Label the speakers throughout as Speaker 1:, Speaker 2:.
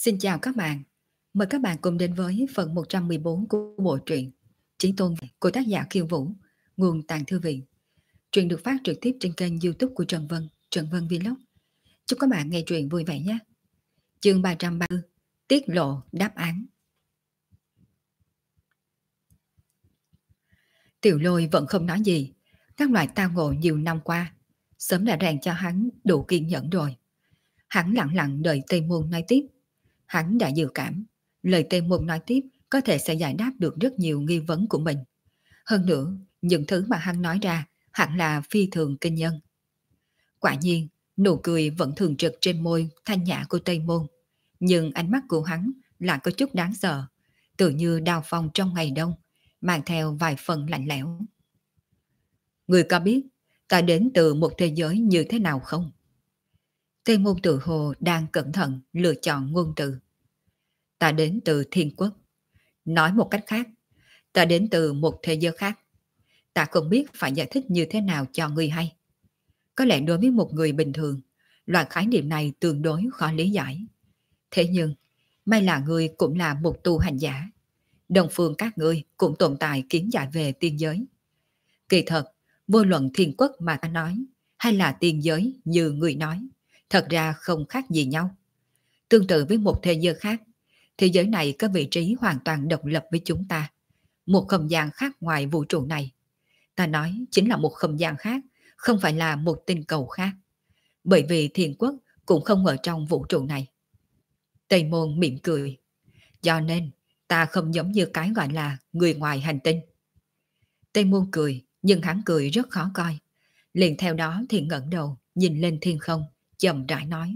Speaker 1: Xin chào các bạn. Mời các bạn cùng đến với phần 114 của bộ truyện Chí Tôn của tác giả Kiều Vũ, nguồn Tàng Thư Viện. Truyện được phát trực tiếp trên kênh YouTube của Trần Vân Vlog. Chúc các bạn nghe truyện vui vẻ nhé. Chương 330, tiết lộ đáp án. Tiểu Lôi vẫn không nói gì. Các loại tao ngộ nhiều năm qua sớm đã rèn cho hắn đủ kiên nhẫn rồi. Hắn lặng lặng đợi Tây Môn nói tiếp. Hắn đã dự cảm, lời Tây Môn nói tiếp có thể sẽ giải đáp được rất nhiều nghi vấn của mình. Hơn nữa, những thứ mà hắn nói ra hẳn là phi thường kinh nhân. Quả nhiên, nụ cười vẫn thường trực trên môi thanh nhã của Tây Môn. Nhưng ánh mắt của hắn lại có chút đáng sợ, tự như đao phong trong ngày đông, mang theo vài phần lạnh lẽo. Người có biết ta đến từ một thế giới như thế nào không? Tây Môn tự hồ đang cẩn thận lựa chọn ngôn từ. Ta đến từ thiên quốc. Nói một cách khác, ta đến từ một thế giới khác. Ta không biết phải giải thích như thế nào cho người hay. Có lẽ đối với một người bình thường, loại khái niệm này tương đối khó lý giải. Thế nhưng, may là người cũng là một tu hành giả. Đồng phương các ngươi cũng tồn tại kiến giải về tiên giới. Kỳ thật, vô luận thiên quốc mà ta nói, hay là tiên giới như người nói, thật ra không khác gì nhau. Tương tự với một thế giới khác, thế giới này có vị trí hoàn toàn độc lập với chúng ta. Một không gian khác ngoài vũ trụ này. Ta nói chính là một không gian khác, không phải là một tinh cầu khác. Bởi vì thiên quốc cũng không ở trong vũ trụ này. Tây Môn mỉm cười. Cho nên, ta không giống như cái gọi là người ngoài hành tinh. Tây Môn cười, nhưng hắn cười rất khó coi. Liền theo đó thì ngẩng đầu, nhìn lên thiên không, chậm rãi nói.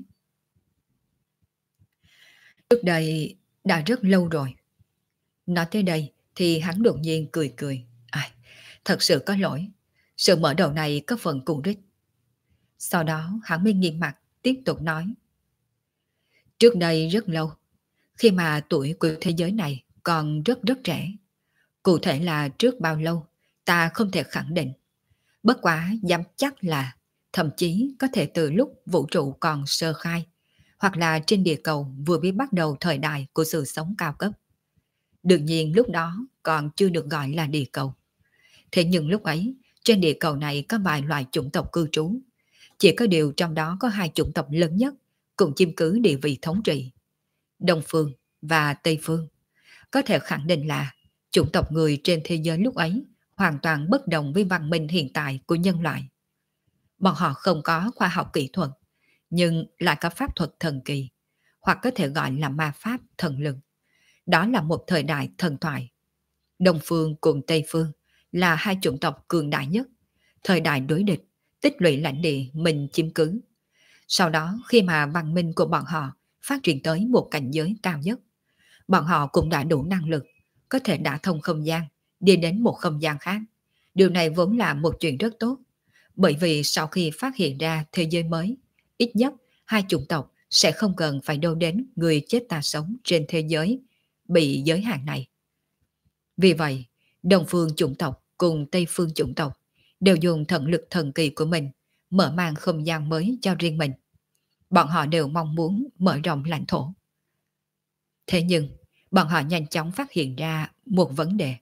Speaker 1: Trước đây đã rất lâu rồi. Nói tới đây thì hắn đột nhiên cười cười. Ai, thật sự có lỗi. Sự mở đầu này có phần cùng đích. Sau đó hắn mới nghiêng mặt tiếp tục nói. Trước đây rất lâu, khi mà tuổi của thế giới này còn rất rất trẻ. Cụ thể là trước bao lâu, ta không thể khẳng định. Bất quá dám chắc là thậm chí có thể từ lúc vũ trụ còn sơ khai, hoặc là trên địa cầu vừa mới bắt đầu thời đại của sự sống cao cấp. Đương nhiên lúc đó còn chưa được gọi là địa cầu. Thế nhưng lúc ấy, trên địa cầu này có vài loại chủng tộc cư trú. Chỉ có điều trong đó có hai chủng tộc lớn nhất, cùng chiếm cứ địa vị thống trị. Đông Phương và Tây Phương. Có thể khẳng định là chủng tộc người trên thế giới lúc ấy hoàn toàn bất đồng với văn minh hiện tại của nhân loại. Bọn họ không có khoa học kỹ thuật, nhưng lại có pháp thuật thần kỳ, hoặc có thể gọi là ma pháp thần lực. Đó là một thời đại thần thoại. Đông Phương cùng Tây Phương là hai chủng tộc cường đại nhất, thời đại đối địch, tích lũy lãnh địa mình chiếm cứ. Sau đó khi mà văn minh của bọn họ phát triển tới một cảnh giới cao nhất, bọn họ cũng đã đủ năng lực, có thể đả thông không gian, đi đến một không gian khác. Điều này vốn là một chuyện rất tốt, bởi vì sau khi phát hiện ra thế giới mới, ít nhất hai chủng tộc sẽ không cần phải đâu đến người chết ta sống trên thế giới bị giới hạn này. Vì vậy, Đông Phương chủng tộc cùng Tây Phương chủng tộc đều dùng thần lực thần kỳ của mình mở mang không gian mới cho riêng mình. Bọn họ đều mong muốn mở rộng lãnh thổ. Thế nhưng, bọn họ nhanh chóng phát hiện ra một vấn đề.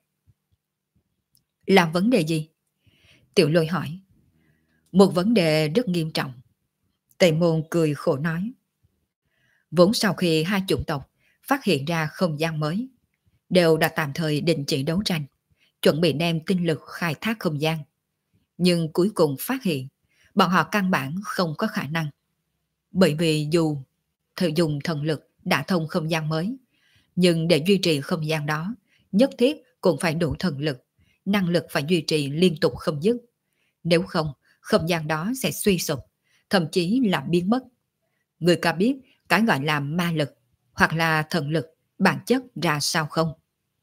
Speaker 1: Là vấn đề gì? Tiểu Lôi hỏi. Một vấn đề rất nghiêm trọng. Tây Môn cười khổ nói. Vốn sau khi hai chủng tộc phát hiện ra không gian mới, đều đã tạm thời đình chỉ đấu tranh, chuẩn bị đem tinh lực khai thác không gian. Nhưng cuối cùng phát hiện, bọn họ căn bản không có khả năng. Bởi vì dù thử dùng thần lực đã thông không gian mới, nhưng để duy trì không gian đó, nhất thiết cũng phải đủ thần lực, năng lực phải duy trì liên tục không dứt. Nếu không, không gian đó sẽ suy sụp, thậm chí là biến mất. Người có biết cái gọi là ma lực hoặc là thần lực bản chất ra sao không?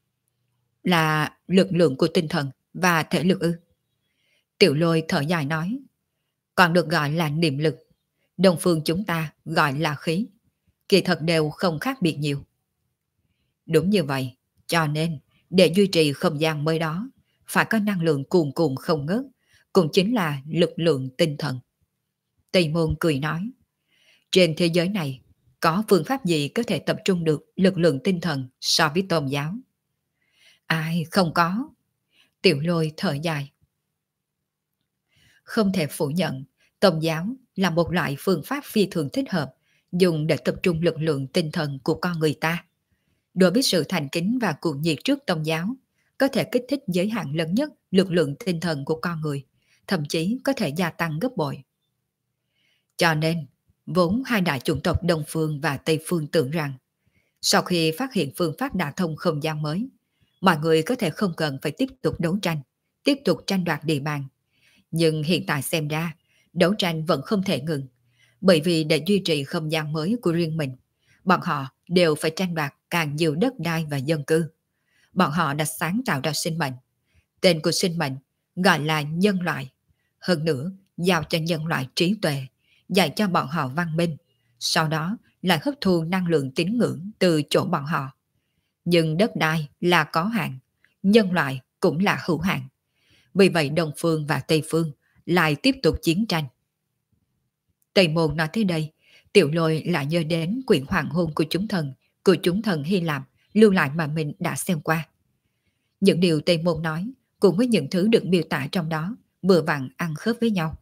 Speaker 1: Là lực lượng của tinh thần và thể lực ư? Tiểu Lôi thở dài nói. Còn được gọi là niệm lực. Đông phương chúng ta gọi là khí. Kỳ thật đều không khác biệt nhiều. Đúng như vậy, cho nên để duy trì không gian mới đó, phải có năng lượng cuồn cuộn không ngớt, cũng chính là lực lượng tinh thần. Tây Môn cười nói, trên thế giới này có phương pháp gì có thể tập trung được lực lượng tinh thần so với tôn giáo? Ai, không có. Tiểu Lôi thở dài. Không thể phủ nhận, tôn giáo là một loại phương pháp phi thường thích hợp dùng để tập trung lực lượng tinh thần của con người ta. Đối với sự thành kính và cuồng nhiệt trước tôn giáo, có thể kích thích giới hạn lớn nhất lực lượng tinh thần của con người, thậm chí có thể gia tăng gấp bội. Cho nên, vốn hai đại chủng tộc Đông Phương và Tây Phương tưởng rằng, sau khi phát hiện phương pháp đả thông không gian mới, mọi người có thể không cần phải tiếp tục đấu tranh, tiếp tục tranh đoạt địa bàn. Nhưng hiện tại xem ra, đấu tranh vẫn không thể ngừng, bởi vì để duy trì không gian mới của riêng mình, bọn họ đều phải tranh đoạt càng nhiều đất đai và dân cư. Bọn họ đã sáng tạo ra sinh mệnh. Tên của sinh mệnh gọi là nhân loại. Hơn nữa, giao cho nhân loại trí tuệ, dạy cho bọn họ văn minh, sau đó lại hấp thu năng lượng tín ngưỡng từ chỗ bọn họ. Nhưng đất đai là có hạn, nhân loại cũng là hữu hạn. Vì vậy Đông Phương và Tây Phương lại tiếp tục chiến tranh. Tây Môn nói tới đây, Tiểu Lôi lại nhớ đến quyển hoàng hôn của chúng thần Hy Lạp lưu lại mà mình đã xem qua. Những điều Tây Môn nói cùng với những thứ được miêu tả trong đó vừa vặn ăn khớp với nhau.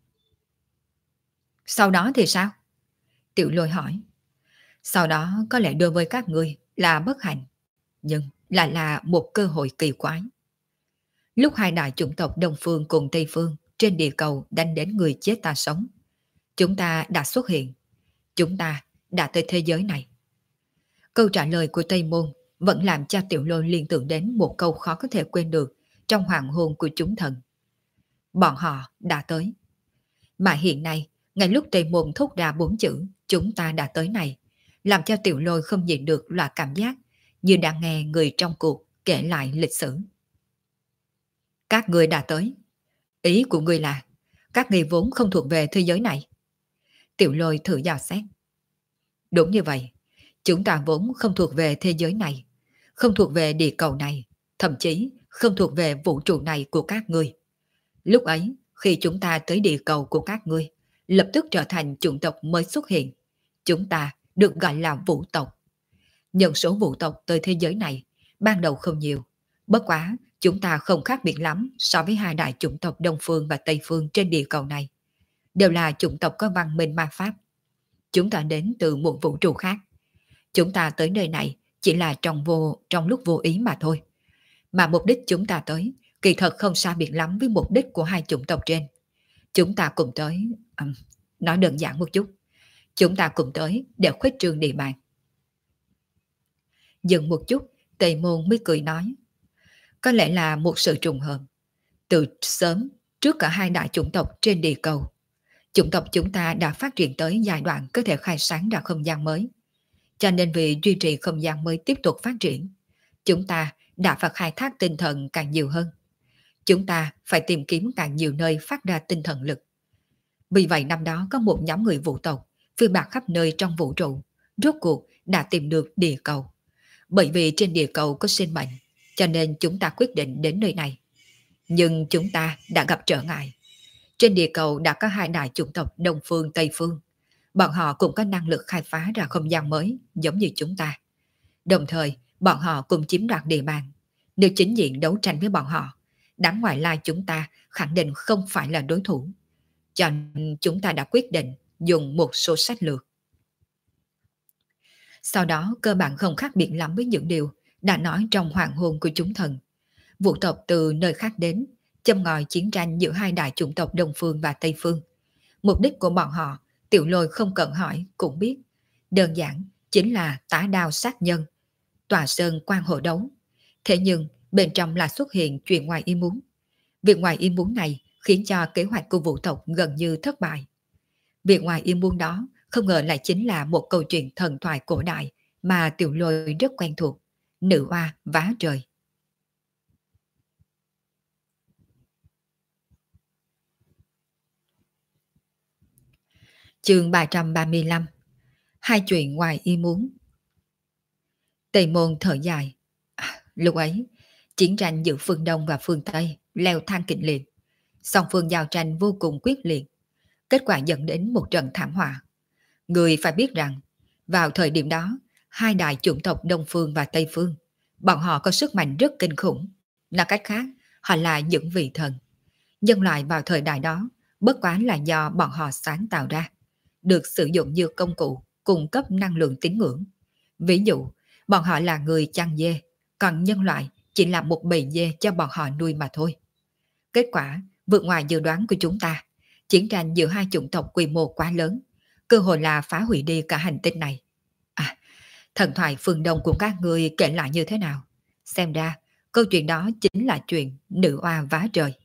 Speaker 1: Sau đó thì sao? Tiểu Lôi hỏi. Sau đó có lẽ đối với các ngươi là bất hạnh, nhưng lại là một cơ hội kỳ quái. Lúc hai đại chủng tộc Đông Phương cùng Tây Phương trên địa cầu đánh đến người chết ta sống, chúng ta đã xuất hiện, chúng ta đã tới thế giới này. Câu trả lời của Tây Môn vẫn làm cho Tiểu Lôi liên tưởng đến một câu khó có thể quên được trong hoàng hôn của chúng thần. Bọn họ đã tới. Mà hiện nay, ngay lúc Tây Môn thốt ra 4 chữ chúng ta đã tới này, làm cho Tiểu Lôi không nhịn được loại cảm giác như đang nghe người trong cuộc kể lại lịch sử. Các người đã tới. Ý của người là các người vốn không thuộc về thế giới này. Tiểu Lôi thử dò xét. Đúng như vậy, chúng ta vốn không thuộc về thế giới này, không thuộc về địa cầu này, thậm chí không thuộc về vũ trụ này của các ngươi. Lúc ấy, khi chúng ta tới địa cầu của các ngươi, lập tức trở thành chủng tộc mới xuất hiện. Chúng ta được gọi là vũ tộc. Nhân số vũ tộc tới thế giới này ban đầu không nhiều, bất quá chúng ta không khác biệt lắm so với hai đại chủng tộc Đông Phương và Tây Phương trên địa cầu này. Đều là chủng tộc có văn minh ma pháp. Chúng ta đến từ một vũ trụ khác. Chúng ta tới nơi này chỉ là trong lúc vô ý mà thôi. Mà mục đích chúng ta tới kỳ thật không xa biệt lắm với mục đích của hai chủng tộc trên. Chúng ta cùng tới, nói đơn giản một chút, chúng ta cùng tới để khuếch trương địa bàn. Dừng một chút, Tây Môn mới cười nói, có lẽ là một sự trùng hợp. Từ sớm, trước cả hai đại chủng tộc trên địa cầu, chủng tộc chúng ta đã phát triển tới giai đoạn có thể khai sáng ra không gian mới. Cho nên vì duy trì không gian mới tiếp tục phát triển, chúng ta đã phải khai thác tinh thần càng nhiều hơn. Chúng ta phải tìm kiếm càng nhiều nơi phát ra tinh thần lực. Vì vậy năm đó có một nhóm người vũ tộc phiêu bạt khắp nơi trong vũ trụ, rốt cuộc đã tìm được địa cầu. Bởi vì trên địa cầu có sinh mệnh, cho nên chúng ta quyết định đến nơi này. Nhưng chúng ta đã gặp trở ngại. Trên địa cầu đã có hai đại chủng tộc Đông Phương, Tây Phương. Bọn họ cũng có năng lực khai phá ra không gian mới giống như chúng ta. Đồng thời, bọn họ cùng chiếm đoạt địa bàn. Nếu chính diện đấu tranh với bọn họ, đám ngoại lai chúng ta khẳng định không phải là đối thủ. Cho nên chúng ta đã quyết định dùng một số sách lược. Sau đó cơ bản không khác biệt lắm với những điều đã nói trong hoàng hôn của chúng thần. Vũ tộc từ nơi khác đến, châm ngòi chiến tranh giữa hai đại chủng tộc Đông Phương và Tây Phương. Mục đích của bọn họ, Tiểu Lôi không cần hỏi cũng biết. Đơn giản chính là tả đao sát nhân, tòa sơn quan hộ đấu. Thế nhưng bên trong là xuất hiện chuyện ngoài ý muốn. Việc ngoài ý muốn này khiến cho kế hoạch của vũ tộc gần như thất bại. Việc ngoài ý muốn đó không ngờ lại chính là một câu chuyện thần thoại cổ đại mà Tiểu Lôi rất quen thuộc. Nữ oa vá trời. Chương 335. Hai chuyện ngoài ý muốn. Tây Môn thở dài. Lúc ấy, chiến tranh giữa phương Đông và phương Tây leo thang kịch liệt. Song phương giao tranh vô cùng quyết liệt. Kết quả dẫn đến một trận thảm họa. Người phải biết rằng, Vào thời điểm đó, hai đại chủng tộc Đông Phương và Tây Phương, bọn họ có sức mạnh rất kinh khủng. Nói cách khác, họ là những vị thần. Nhân loại vào thời đại đó, bất quá là do bọn họ sáng tạo ra, được sử dụng như công cụ cung cấp năng lượng tín ngưỡng. Ví dụ, bọn họ là người chăn dê, còn nhân loại chỉ là một bầy dê cho bọn họ nuôi mà thôi. Kết quả vượt ngoài dự đoán của chúng ta. Chiến tranh giữa hai chủng tộc quy mô quá lớn, cơ hội là phá hủy đi cả hành tinh này. À, thần thoại phương Đông của các người kể lại như thế nào? Xem ra, câu chuyện đó chính là chuyện nữ oa vá trời.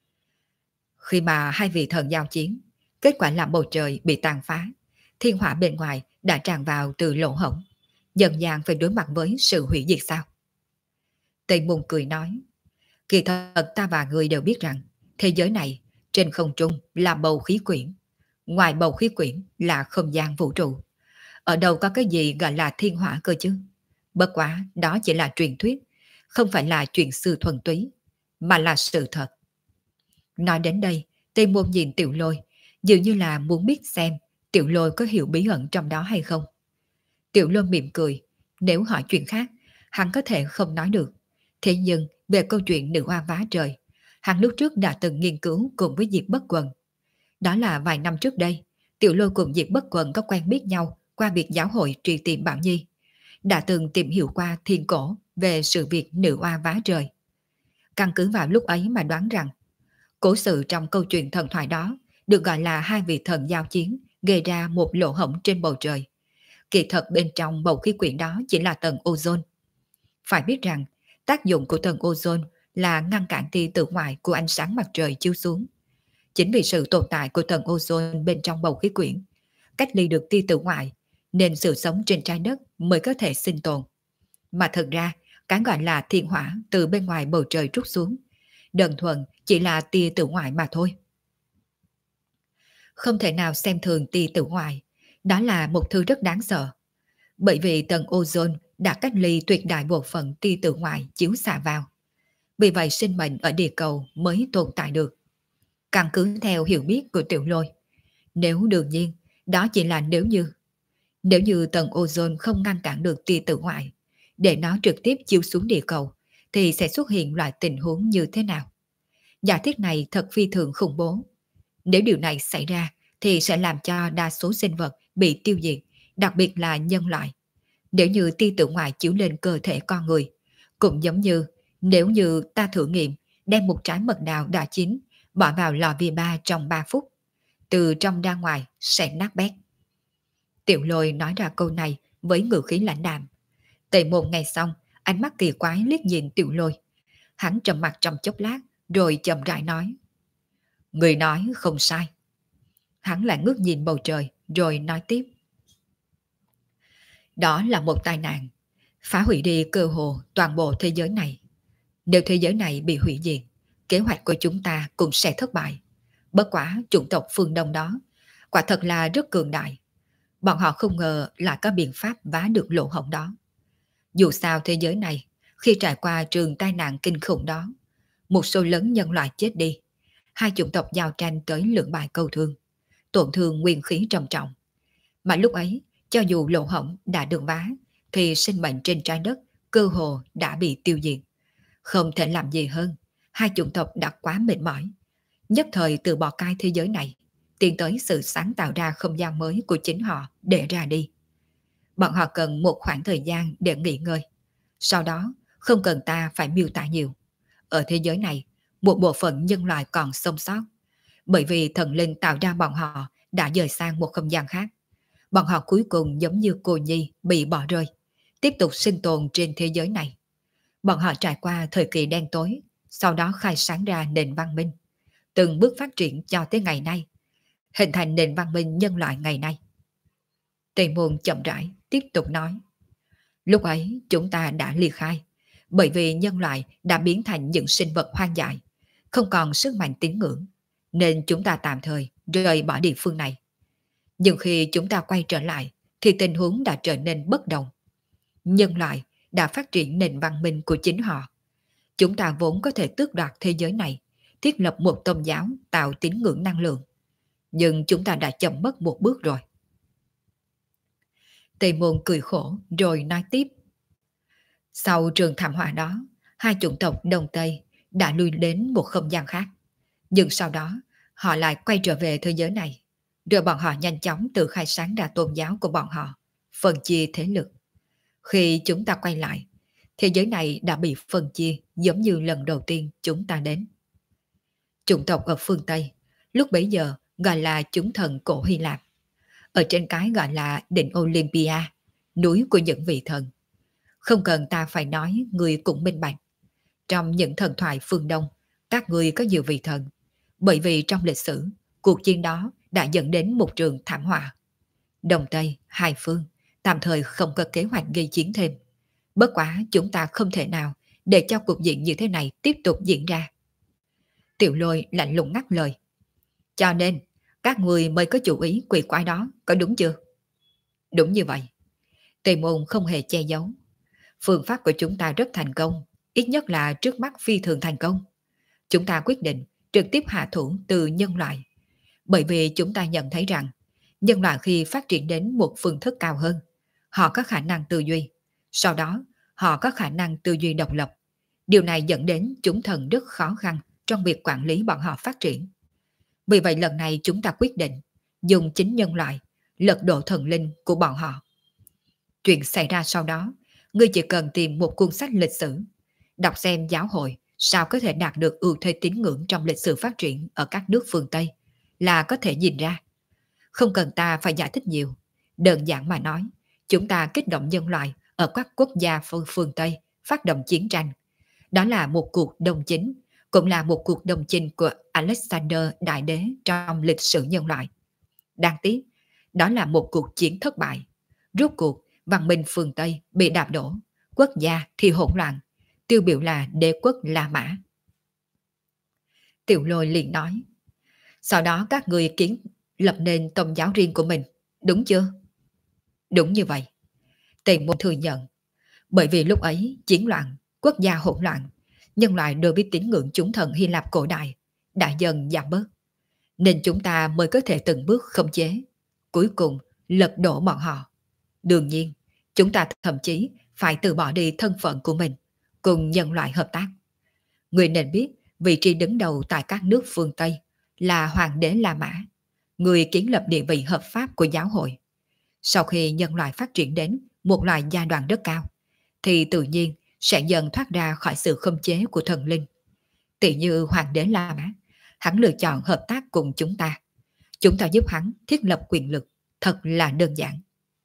Speaker 1: Khi mà hai vị thần giao chiến, kết quả là bầu trời bị tàn phá, thiên hỏa bên ngoài đã tràn vào từ lỗ hổng, dần dàng phải đối mặt với sự hủy diệt sao? Tây Môn cười nói, kỳ thật ta và người đều biết rằng thế giới này trên không trung là bầu khí quyển, ngoài bầu khí quyển là không gian vũ trụ. Ở đâu có cái gì gọi là thiên hỏa cơ chứ? Bất quá đó chỉ là truyền thuyết, không phải là chuyện sư thuần túy, mà là sự thật. Nói đến đây, Tây Môn nhìn Tiểu Lôi, dường như là muốn biết xem Tiểu Lôi có hiểu bí ẩn trong đó hay không. Tiểu Lôi mỉm cười, nếu hỏi chuyện khác, hắn có thể không nói được. Thế nhưng về câu chuyện nữ oa vá trời, hắn lúc trước đã từng nghiên cứu cùng với Diệp Bất Quần. Đó là vài năm trước đây, Tiểu Lôi cùng Diệp Bất Quần có quen biết nhau qua việc giáo hội truy tìm Bảo Nhi. Đã từng tìm hiểu qua thiên cổ về sự việc nữ oa vá trời. Căn cứ vào lúc ấy mà đoán rằng, cố sự trong câu chuyện thần thoại đó được gọi là hai vị thần giao chiến gây ra một lỗ hổng trên bầu trời. Kỳ thật bên trong bầu khí quyển đó chỉ là tầng ozone. Phải biết rằng, tác dụng của tầng ozone là ngăn cản tia tử ngoại của ánh sáng mặt trời chiếu xuống. Chính vì sự tồn tại của tầng ozone bên trong bầu khí quyển, cách ly được tia tử ngoại, nên sự sống trên trái đất mới có thể sinh tồn. Mà thật ra, cái gọi là thiên hỏa từ bên ngoài bầu trời trút xuống, đơn thuần chỉ là tia tử ngoại mà thôi. Không thể nào xem thường tia tử ngoại, đó là một thứ rất đáng sợ. Bởi vì tầng ozone đã cách ly tuyệt đại bộ phận tia tử ngoại chiếu xạ vào. Vì vậy sinh mệnh ở địa cầu mới tồn tại được. Căn cứ theo hiểu biết của Tiểu Lôi, nếu đương nhiên, đó chỉ là nếu như tầng ozone không ngăn cản được tia tử ngoại, để nó trực tiếp chiếu xuống địa cầu, thì sẽ xuất hiện loại tình huống như thế nào? Giả thiết này thật phi thường khủng bố. Nếu điều này xảy ra, thì sẽ làm cho đa số sinh vật bị tiêu diệt, đặc biệt là nhân loại. Nếu như tia tử ngoại chiếu lên cơ thể con người, cũng giống như nếu như ta thử nghiệm đem một trái mật đào đã chín bỏ vào lò vi ba trong 3 phút, từ trong ra ngoài sẽ nát bét. Tiểu Lôi nói ra câu này với ngữ khí lãnh đạm. Tề Môn nghe xong, ánh mắt kỳ quái liếc nhìn Tiểu Lôi. Hắn trầm mặt trong chốc lát, rồi chậm rãi nói. Người nói không sai. Hắn lại ngước nhìn bầu trời, rồi nói tiếp. Đó là một tai nạn, phá hủy đi cơ hồ toàn bộ thế giới này. Nếu thế giới này bị hủy diệt, kế hoạch của chúng ta cũng sẽ thất bại. Bất quả chủng tộc phương Đông đó, quả thật là rất cường đại. Bọn họ không ngờ lại có biện pháp vá được lỗ hổng đó. Dù sao thế giới này, khi trải qua trường tai nạn kinh khủng đó, một số lớn nhân loại chết đi, hai chủng tộc giao tranh tới lưỡng bại câu thương, tổn thương nguyên khí trầm trọng. Mà lúc ấy, cho dù lỗ hổng đã được vá, thì sinh mệnh trên trái đất cơ hồ đã bị tiêu diệt. Không thể làm gì hơn, hai chủng tộc đã quá mệt mỏi, nhất thời từ bỏ cái thế giới này, tiến tới sự sáng tạo ra không gian mới của chính họ để ra đi. Bọn họ cần một khoảng thời gian để nghỉ ngơi. Sau đó, không cần ta phải miêu tả nhiều. Ở thế giới này, một bộ phận nhân loại còn sống sót. Bởi vì thần linh tạo ra bọn họ đã dời sang một không gian khác. Bọn họ cuối cùng giống như cô nhi bị bỏ rơi, tiếp tục sinh tồn trên thế giới này. Bọn họ trải qua thời kỳ đen tối, sau đó khai sáng ra nền văn minh, từng bước phát triển cho tới ngày nay, hình thành nền văn minh nhân loại ngày nay. Tề Môn chậm rãi tiếp tục nói. Lúc ấy chúng ta đã ly khai, bởi vì nhân loại đã biến thành những sinh vật hoang dại, không còn sức mạnh tín ngưỡng, nên chúng ta tạm thời rời bỏ địa phương này. Nhưng khi chúng ta quay trở lại, thì tình huống đã trở nên bất đồng. Nhân loại đã phát triển nền văn minh của chính họ. Chúng ta vốn có thể tước đoạt thế giới này, thiết lập một tôn giáo tạo tín ngưỡng năng lượng. Nhưng chúng ta đã chậm mất một bước rồi. Tề Môn cười khổ rồi nói tiếp. Sau trường thảm họa đó, hai chủng tộc Đông Tây đã lui đến một không gian khác. Nhưng sau đó, họ lại quay trở về thế giới này. Rồi bọn họ nhanh chóng tự khai sáng ra tôn giáo của bọn họ, phân chia thế lực. Khi chúng ta quay lại, thế giới này đã bị phân chia giống như lần đầu tiên chúng ta đến. Chủng tộc ở phương Tây, lúc bấy giờ gọi là chúng thần cổ Hy Lạp. Ở trên cái gọi là đỉnh Olympia, núi của những vị thần. Không cần ta phải nói, người cũng minh bạch. Trong những thần thoại phương Đông, các người có nhiều vị thần. Bởi vì trong lịch sử, cuộc chiến đó đã dẫn đến một trường thảm họa. Đông Tây, hai phương, tạm thời không có kế hoạch gây chiến thêm. Bất quá chúng ta không thể nào để cho cuộc diện như thế này tiếp tục diễn ra. Tiểu Lôi lạnh lùng ngắt lời. Cho nên, các người mới có chủ ý quỷ quái đó, có đúng chưa? Đúng như vậy. Tề Môn không hề che giấu. Phương pháp của chúng ta rất thành công, ít nhất là trước mắt phi thường thành công. Chúng ta quyết định trực tiếp hạ thủ từ nhân loại. Bởi vì chúng ta nhận thấy rằng, nhân loại khi phát triển đến một phương thức cao hơn, họ có khả năng tư duy. Sau đó, họ có khả năng tư duy độc lập. Điều này dẫn đến chúng thần rất khó khăn trong việc quản lý bọn họ phát triển. Vì vậy lần này chúng ta quyết định dùng chính nhân loại lật đổ thần linh của bọn họ. Chuyện xảy ra sau đó, ngươi chỉ cần tìm một cuốn sách lịch sử, đọc xem giáo hội sao có thể đạt được ưu thế tín ngưỡng trong lịch sử phát triển ở các nước phương Tây là có thể nhìn ra. Không cần ta phải giải thích nhiều. Đơn giản mà nói, chúng ta kích động nhân loại ở các quốc gia phương Tây phát động chiến tranh. Đó là một cuộc đồng chính, cũng là một cuộc đồng chinh của Alexander Đại Đế trong lịch sử nhân loại. Đáng tiếc, đó là một cuộc chiến thất bại. Rốt cuộc, văn minh phương Tây bị đạp đổ, quốc gia thì hỗn loạn, tiêu biểu là đế quốc La Mã. Tiểu Lôi liền nói, sau đó các người lập nên tôn giáo riêng của mình, đúng chưa? Đúng như vậy. Tề Môn thừa nhận, bởi vì lúc ấy chiến loạn, quốc gia hỗn loạn, nhân loại đối với tín ngưỡng chúng thần Hy Lạp cổ đại đã dần giảm bớt, nên chúng ta mới có thể từng bước khống chế, cuối cùng lật đổ bọn họ. Đương nhiên, chúng ta thậm chí phải từ bỏ đi thân phận của mình, cùng nhân loại hợp tác. Người nên biết vị trí đứng đầu tại các nước phương Tây là Hoàng đế La Mã, người kiến lập địa vị hợp pháp của giáo hội. Sau khi nhân loại phát triển đến một loại giai đoạn rất cao, thì tự nhiên sẽ dần thoát ra khỏi sự khống chế của thần linh. Tỷ như Hoàng đế La Mã, hắn lựa chọn hợp tác cùng chúng ta. Chúng ta giúp hắn thiết lập quyền lực, thật là đơn giản.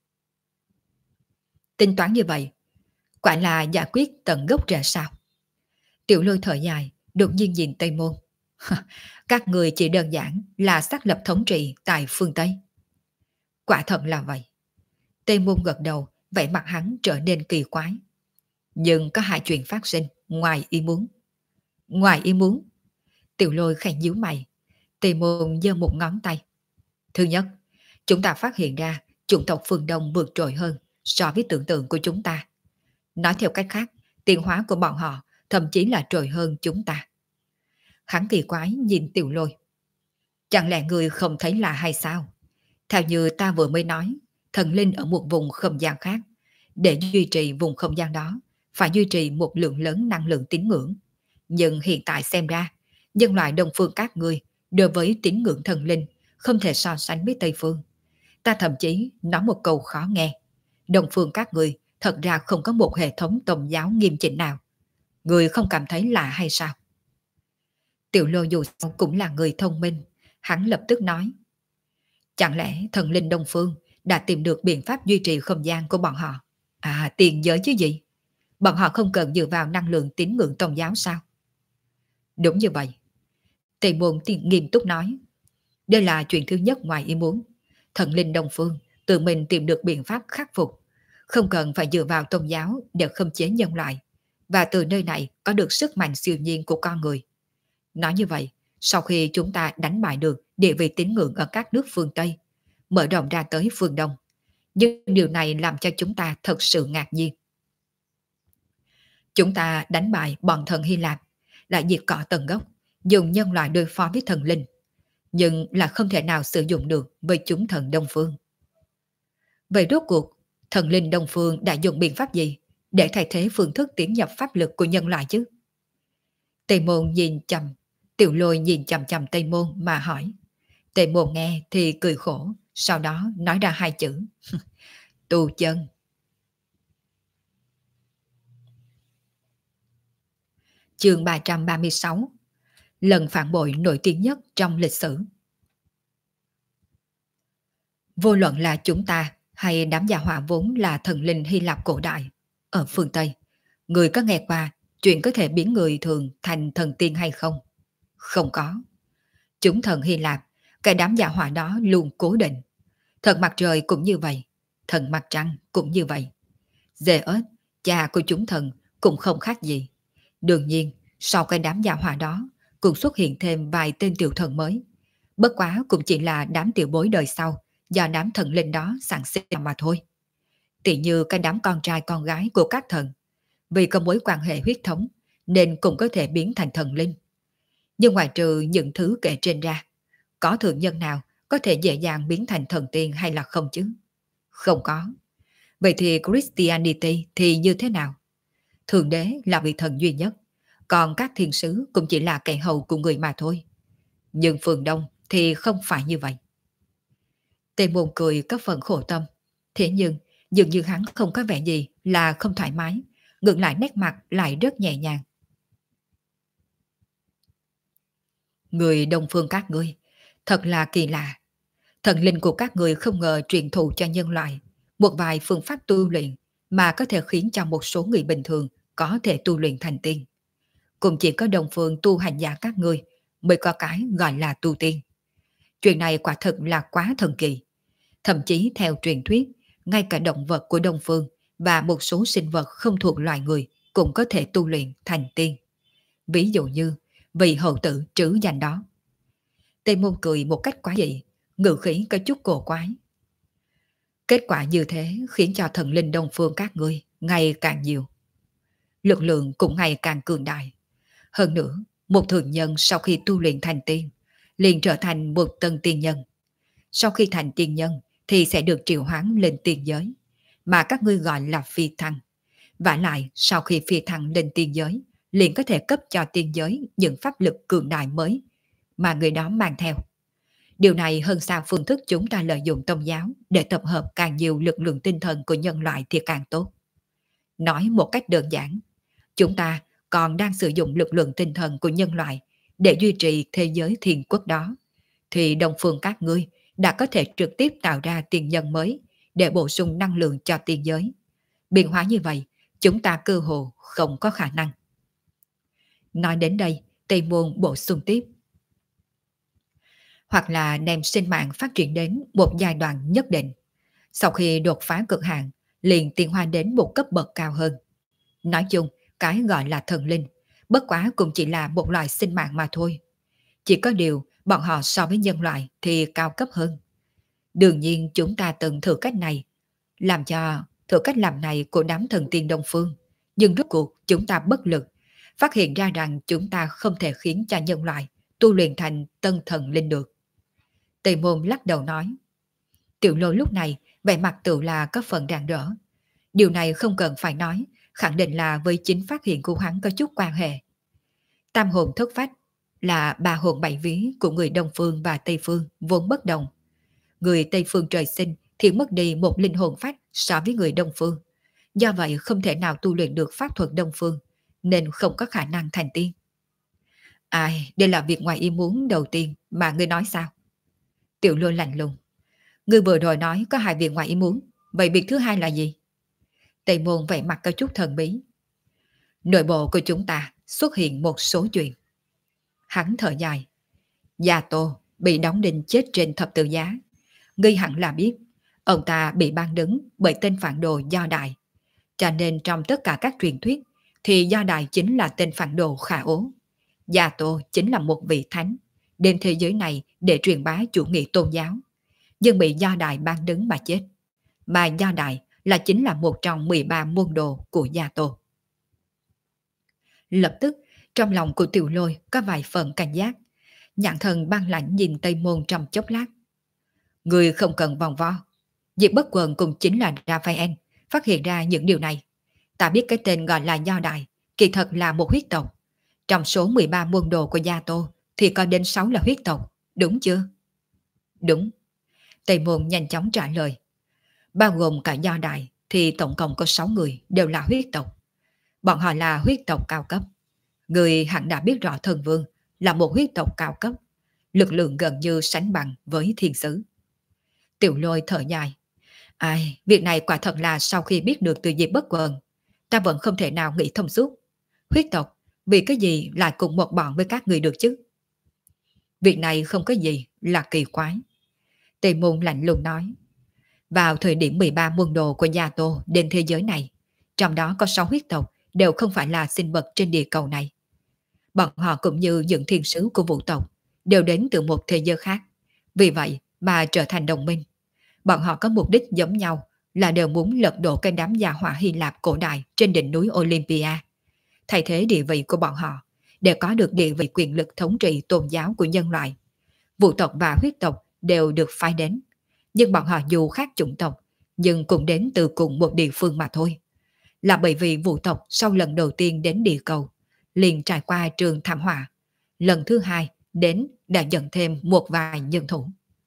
Speaker 1: Tính toán như vậy, quả là giải quyết tận gốc rễ sao? Tiểu Lôi thở dài, đột nhiên nhìn Tây Môn. Các người chỉ đơn giản là xác lập thống trị tại phương Tây. Quả thật là vậy. Tây Môn gật đầu, vẻ mặt hắn trở nên kỳ quái. Nhưng có hai chuyện phát sinh ngoài ý muốn. Ngoài ý muốn? Tiểu Lôi khẽ nhíu mày. Tây Môn giơ một ngón tay. Thứ nhất, chúng ta phát hiện ra chủng tộc phương Đông vượt trội hơn so với tưởng tượng của chúng ta. Nói theo cách khác, tiến hóa của bọn họ thậm chí là trội hơn chúng ta. Hắn kỳ quái nhìn Tiểu Lôi. Chẳng lẽ người không thấy lạ hay sao? Theo như ta vừa mới nói, thần linh ở một vùng không gian khác. Để duy trì vùng không gian đó, phải duy trì một lượng lớn năng lượng tín ngưỡng. Nhưng hiện tại xem ra, nhân loại Đông phương các ngươi đối với tín ngưỡng thần linh không thể so sánh với Tây phương. Ta thậm chí nói một câu khó nghe. Đông phương các ngươi thật ra không có một hệ thống tôn giáo nghiêm chỉnh nào. Người không cảm thấy lạ hay sao? Tiểu Lô dù sao cũng là người thông minh. Hắn lập tức nói. Chẳng lẽ thần linh Đông phương đã tìm được biện pháp duy trì không gian của bọn họ? À, tiền giới chứ gì? Bọn họ không cần dựa vào năng lượng tín ngưỡng tôn giáo sao? Đúng như vậy. Tề Môn nghiêm túc nói. Đây là chuyện thứ nhất ngoài ý muốn. Thần linh Đông phương tự mình tìm được biện pháp khắc phục. Không cần phải dựa vào tôn giáo để khống chế nhân loại. Và từ nơi này có được sức mạnh siêu nhiên của con người. Nói như vậy, sau khi chúng ta đánh bại được địa vị tín ngưỡng ở các nước phương Tây, mở rộng ra tới phương Đông, nhưng điều này làm cho chúng ta thật sự ngạc nhiên. Chúng ta đánh bại bọn thần Hy Lạp, đã diệt cỏ tận gốc, dùng nhân loại đối phó với thần linh, nhưng là không thể nào sử dụng được với chúng thần Đông phương. Vậy rốt cuộc, Thần linh Đông Phương đã dùng biện pháp gì để thay thế phương thức tiến nhập pháp lực của nhân loại chứ? Tây Môn nhìn chầm, Tiểu Lôi nhìn chầm chầm Tây Môn mà hỏi. Tây Môn nghe thì cười khổ, sau đó nói ra hai chữ. Tu chân. Chương 336. Lần phản bội nổi tiếng nhất trong lịch sử. Vô luận là chúng ta hay đám gia hỏa vốn là thần linh Hy Lạp cổ đại, ở phương Tây, người có nghe qua chuyện có thể biến người thường thành thần tiên hay không? Không có. Chúng thần Hy Lạp, cái đám gia hỏa đó luôn cố định. Thần mặt trời cũng như vậy, thần mặt trăng cũng như vậy. Zeus, cha của chúng thần, cũng không khác gì. Đương nhiên, sau cái đám gia hỏa đó, cũng xuất hiện thêm vài tên tiểu thần mới. Bất quá cũng chỉ là đám tiểu bối đời sau, do đám thần linh đó sản sinh mà thôi. Tỷ như cái đám con trai con gái của các thần, vì có mối quan hệ huyết thống, nên cũng có thể biến thành thần linh. Nhưng ngoài trừ những thứ kể trên ra, có thượng nhân nào có thể dễ dàng biến thành thần tiên hay là không chứ? Không có. Vậy thì Christianity thì như thế nào? Thượng đế là vị thần duy nhất, còn các thiên sứ cũng chỉ là kẻ hầu của người mà thôi. Nhưng phương Đông thì không phải như vậy. Tề Môn cười có phần khổ tâm. Thế nhưng, dường như hắn không có vẻ gì là không thoải mái, ngược lại nét mặt lại rất nhẹ nhàng. Người Đông Phương các ngươi, thật là kỳ lạ. Thần linh của các người không ngờ truyền thụ cho nhân loại một vài phương pháp tu luyện mà có thể khiến cho một số người bình thường có thể tu luyện thành tiên. Cũng chỉ có Đông Phương tu hành giả các ngươi mới có cái gọi là tu tiên. Chuyện này quả thực là quá thần kỳ. Thậm chí theo truyền thuyết, ngay cả động vật của Đông Phương và một số sinh vật không thuộc loài người cũng có thể tu luyện thành tiên. Ví dụ như vị hậu tử trứ danh đó. Tây Môn cười một cách quá dị, ngữ khí có chút cổ quái. Kết quả như thế khiến cho thần linh Đông Phương các ngươi ngày càng nhiều. Lực lượng cũng ngày càng cường đại. Hơn nữa, một thường nhân sau khi tu luyện thành tiên, liền trở thành một tân tiên nhân. Sau khi thành tiên nhân thì sẽ được triệu hoán lên tiên giới, mà các ngươi gọi là phi thăng. Vả lại, sau khi phi thăng lên tiên giới, liền có thể cấp cho tiên giới những pháp lực cường đại mới mà người đó mang theo. Điều này hơn xa phương thức chúng ta lợi dụng tôn giáo để tập hợp càng nhiều lực lượng tinh thần của nhân loại thì càng tốt. Nói một cách đơn giản, chúng ta còn đang sử dụng lực lượng tinh thần của nhân loại để duy trì thế giới thiên quốc đó, thì Đông Phương các ngươi đã có thể trực tiếp tạo ra tiền nhân mới để bổ sung năng lượng cho tiên giới. Biến hóa như vậy, chúng ta cơ hồ không có khả năng. Nói đến đây, Tây Môn bổ sung tiếp. Hoặc là đem sinh mạng phát triển đến một giai đoạn nhất định. Sau khi đột phá cực hạn, liền tiến hóa đến một cấp bậc cao hơn. Nói chung, cái gọi là thần linh, bất quá cũng chỉ là một loại sinh mạng mà thôi. Chỉ có điều, bọn họ so với nhân loại thì cao cấp hơn. Đương nhiên chúng ta từng thử cách này, thử cách làm này của đám thần tiên Đông Phương. Nhưng rốt cuộc chúng ta bất lực, phát hiện ra rằng chúng ta không thể khiến cho nhân loại tu luyện thành tân thần linh được. Tây Môn lắc đầu nói. Tiểu Lôi lúc này vẻ mặt tự là có phần rạng rỡ. Điều này không cần phải nói, khẳng định là với chính phát hiện của hắn có chút quan hệ. Tam hồn thất phách là ba hồn bảy vía của người Đông Phương và Tây Phương vốn bất đồng. Người Tây Phương trời sinh thì mất đi một linh hồn phách so với người Đông Phương. Do vậy không thể nào tu luyện được pháp thuật Đông Phương, nên không có khả năng thành tiên. Ai, đây là việc ngoài ý muốn đầu tiên mà ngươi nói sao? Tiểu Lôi lạnh lùng. Ngươi vừa rồi nói có hai việc ngoài ý muốn, vậy việc thứ hai là gì? Tây Môn vẻ mặt có chút thần bí. Nội bộ của chúng ta xuất hiện một số chuyện. Hắn thở dài. Gia Tô bị đóng đinh chết trên thập tự giá. Ngươi hẳn là biết, ông ta bị ban đứng bởi tên phản đồ Do Đại. Cho nên trong tất cả các truyền thuyết thì Do Đại chính là tên phản đồ khả ố. Gia Tô chính là một vị thánh, đến thế giới này để truyền bá chủ nghĩa tôn giáo. Nhưng bị Do Đại ban đứng mà chết. Mà Do Đại là chính là một trong 13 môn đồ của Gia Tô. Lập tức, trong lòng của Tiểu Lôi có vài phần cảnh giác. Nhãn thần băng lãnh nhìn Tây Môn trong chốc lát. Người không cần vòng vo. Diệp Bất Quần cũng chính là Raphael phát hiện ra những điều này. Ta biết cái tên gọi là Nho Đại, kỳ thật là một huyết tộc. Trong số 13 môn đồ của Gia Tô thì có đến 6 là huyết tộc, đúng chưa? Đúng. Tây Môn nhanh chóng trả lời. Bao gồm cả Nho Đại thì tổng cộng có 6 người đều là huyết tộc. Bọn họ là huyết tộc cao cấp. Người hẳn đã biết rõ Thần Vương là một huyết tộc cao cấp, lực lượng gần như sánh bằng với thiên sứ. Tiểu Lôi thở dài. Ai, việc này quả thật là sau khi biết được từ Diệp Bất Quần, ta vẫn không thể nào nghĩ thông suốt. Huyết tộc, vì cái gì lại cùng một bọn với các người được chứ? Việc này không có gì là kỳ quái. Tề Môn lạnh lùng nói. Vào thời điểm 13 môn đồ của Gia Tô đến thế giới này, trong đó có 6 huyết tộc đều không phải là sinh vật trên địa cầu này. Bọn họ cũng như những thiên sứ của vũ tộc, đều đến từ một thế giới khác. Vì vậy mà trở thành đồng minh. Bọn họ có mục đích giống nhau là đều muốn lật đổ cái đám gia hỏa Hy Lạp cổ đại trên đỉnh núi Olympia. Thay thế địa vị của bọn họ, để có được địa vị quyền lực thống trị tôn giáo của nhân loại. Vũ tộc và huyết tộc đều được phái đến. Nhưng bọn họ dù khác chủng tộc, nhưng cũng đến từ cùng một địa phương mà thôi. Là bởi vì vũ tộc sau lần đầu tiên đến địa cầu, liền trải qua trường thảm họa. Lần thứ hai đến đã dẫn thêm một vài nhân thủ.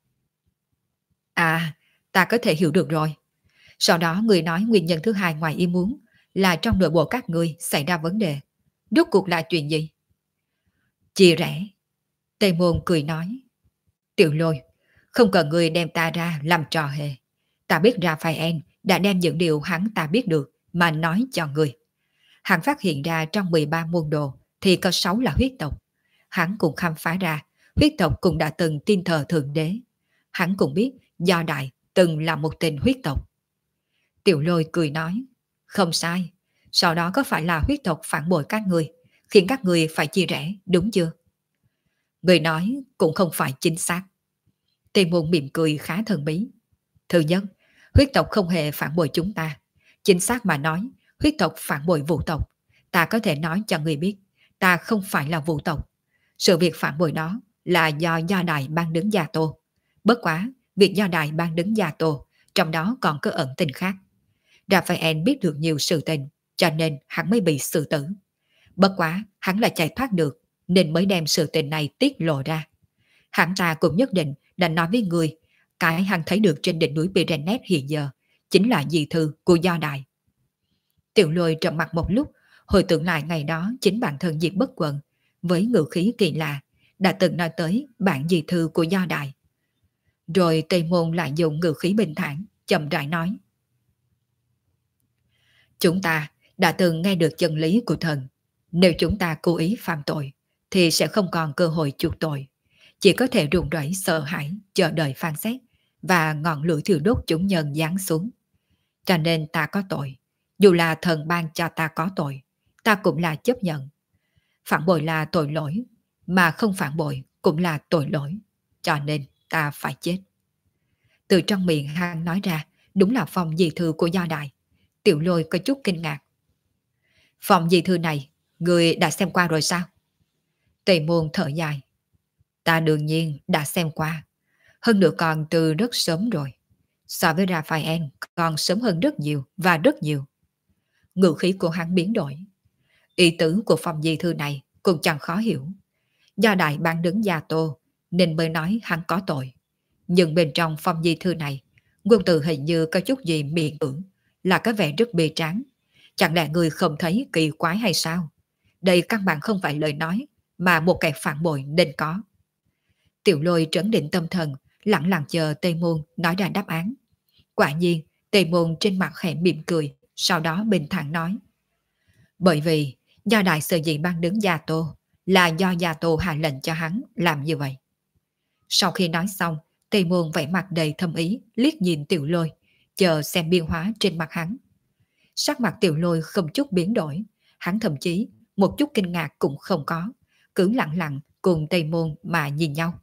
Speaker 1: À, ta có thể hiểu được rồi. Sau đó người nói nguyên nhân thứ hai ngoài ý muốn là trong nội bộ các ngươi xảy ra vấn đề. Rốt cuộc là chuyện gì? Chia rẽ. Tây Môn cười nói. Tiểu Lôi, không cần người đem ta ra làm trò hề. Ta biết Raphael đã đem những điều hắn ta biết được mà nói cho người. Hắn phát hiện ra trong 13 môn đồ thì có 6 là huyết tộc. Hắn cũng khám phá ra huyết tộc cũng đã từng tin thờ Thượng Đế. Hắn cũng biết Do Đại từng là một tên huyết tộc. Tiểu Lôi cười nói, không sai. Sau đó có phải là huyết tộc phản bội các người, khiến các người phải chia rẽ, đúng chưa? Người nói cũng không phải chính xác. Tề Môn mỉm cười khá thần bí. Thứ nhất, huyết tộc không hề phản bội chúng ta. Chính xác mà nói, huyết tộc phản bội vũ tộc. Ta có thể nói cho người biết, ta không phải là vũ tộc. Sự việc phản bội đó là do Gia Đại ban đứng Gia Tô. Bất quá, việc Gia Đại ban đứng Gia Tô, trong đó còn có ẩn tình khác. Raphael biết được nhiều sự tình, cho nên hắn mới bị xử tử. Bất quá, hắn là chạy thoát được, nên mới đem sự tình này tiết lộ ra. Hắn ta cũng nhất định đã nói với người, cái hắn thấy được trên đỉnh núi Pyrenees hiện giờ, chính là di thư của Do Đại. Tiểu Lôi trầm mặt một lúc, hồi tưởng lại ngày đó chính bản thân Diệp Bất Quần, với ngữ khí kỳ lạ, đã từng nói tới bản di thư của Do Đại. Rồi Tây Môn lại dùng ngữ khí bình thản, chậm rãi nói. Chúng ta đã từng nghe được chân lý của thần. Nếu chúng ta cố ý phạm tội, thì sẽ không còn cơ hội chuộc tội. Chỉ có thể run rẩy sợ hãi, chờ đợi phán xét, và ngọn lửa thiêu đốt chúng nhân giáng xuống. Cho nên ta có tội. Dù là thần ban cho ta có tội, ta cũng là chấp nhận. Phản bội là tội lỗi, mà không phản bội cũng là tội lỗi. Cho nên ta phải chết. Từ trong miệng hắn nói ra, đúng là phong di thư của Do Đại. Tiểu Lôi có chút kinh ngạc. Phong di thư này, người đã xem qua rồi sao? Tề Môn thở dài. Ta đương nhiên đã xem qua. Hơn nữa còn từ rất sớm rồi. So với Raphael còn sớm hơn rất nhiều và rất nhiều. Ngữ khí của hắn biến đổi. Ý tứ của phong di thư này cũng chẳng khó hiểu. Do Đại ban đứng Gia Tô nên mới nói hắn có tội. Nhưng bên trong phong di thư này, ngôn từ hình như có chút gì miệng ưỡng, là có vẻ rất bề tráng. Chẳng lẽ người không thấy kỳ quái hay sao? Đây căn bản không phải lời nói mà một kẻ phản bội nên có. Tiểu Lôi trấn định tâm thần, lặng lặng chờ Tây Môn nói ra đáp án. Quả nhiên, Tây Môn trên mặt khẽ mỉm cười, sau đó bình thản nói. Bởi vì, do Đại sở dĩ ban đứng Gia Tô, là do Gia Tô hạ lệnh cho hắn làm như vậy. Sau khi nói xong, Tây Môn vẻ mặt đầy thâm ý, liếc nhìn Tiểu Lôi, chờ xem biến hóa trên mặt hắn. Sắc mặt Tiểu Lôi không chút biến đổi, hắn thậm chí một chút kinh ngạc cũng không có, cứ lặng lặng cùng Tây Môn mà nhìn nhau.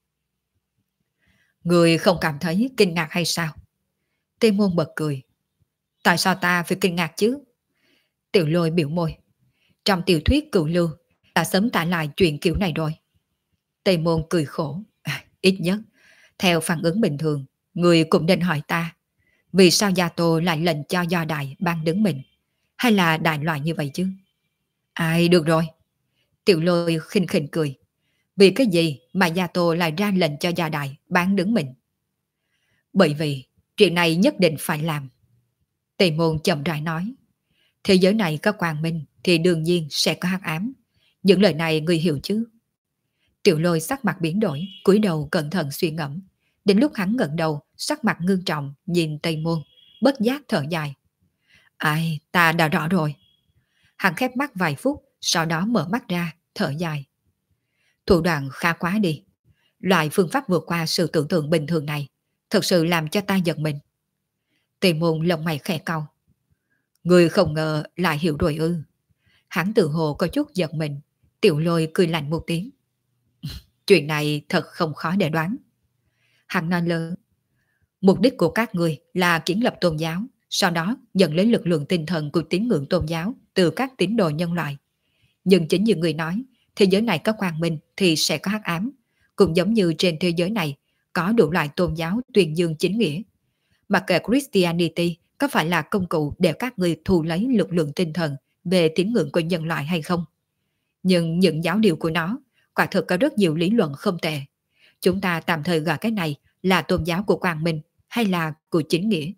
Speaker 1: Người không cảm thấy kinh ngạc hay sao? Tây Môn bật cười. Tại sao ta phải kinh ngạc chứ? Tiểu Lôi biểu môi. Trong tiểu thuyết cửu lưu, đã sớm tả lại chuyện kiểu này rồi. Tây Môn cười khổ. Ít nhất, theo phản ứng bình thường, người cũng nên hỏi ta, Vì sao Gia Tô lại lệnh cho Do Đại ban đứng mình? Hay là đại loại như vậy chứ? Ai được rồi. Tiểu Lôi khinh khinh cười. Vì cái gì mà Gia Tô lại ra lệnh cho Gia Đại bán đứng mình? Bởi vì chuyện này nhất định phải làm. Tề Môn chậm rãi nói. Thế giới này có quang minh thì đương nhiên sẽ có hắc ám. Những lời này người hiểu chứ? Tiểu Lôi sắc mặt biến đổi, cúi đầu cẩn thận suy ngẫm. Đến lúc hắn ngẩng đầu, sắc mặt ngưng trọng nhìn Tây Môn, bất giác thở dài. Ai, ta đã rõ rồi. Hắn khép mắt vài phút, sau đó mở mắt ra, thở dài. Thủ đoạn khá quá đi. Loại phương pháp vượt qua sự tưởng tượng bình thường này, thật sự làm cho ta giật mình. Tề Môn lông mày khẽ cau. Người không ngờ lại hiểu rồi ư? Hắn tự hồ có chút giật mình. Tiểu Lôi cười lạnh một tiếng. Chuyện này thật không khó để đoán. Hắn nói lớn. Mục đích của các người là kiến lập tôn giáo, sau đó nhận lấy lực lượng tinh thần của tín ngưỡng tôn giáo từ các tín đồ nhân loại. Nhưng chính như người nói, thế giới này có quang minh thì sẽ có hắc ám. Cũng giống như trên thế giới này có đủ loại tôn giáo tuyên dương chính nghĩa. Mặc kệ Christianity có phải là công cụ để các người thu lấy lực lượng tinh thần về tín ngưỡng của nhân loại hay không. Nhưng những giáo điều của nó quả thực có rất nhiều lý luận không tệ. Chúng ta tạm thời gọi cái này là tôn giáo của quang minh hay là của chính nghĩa.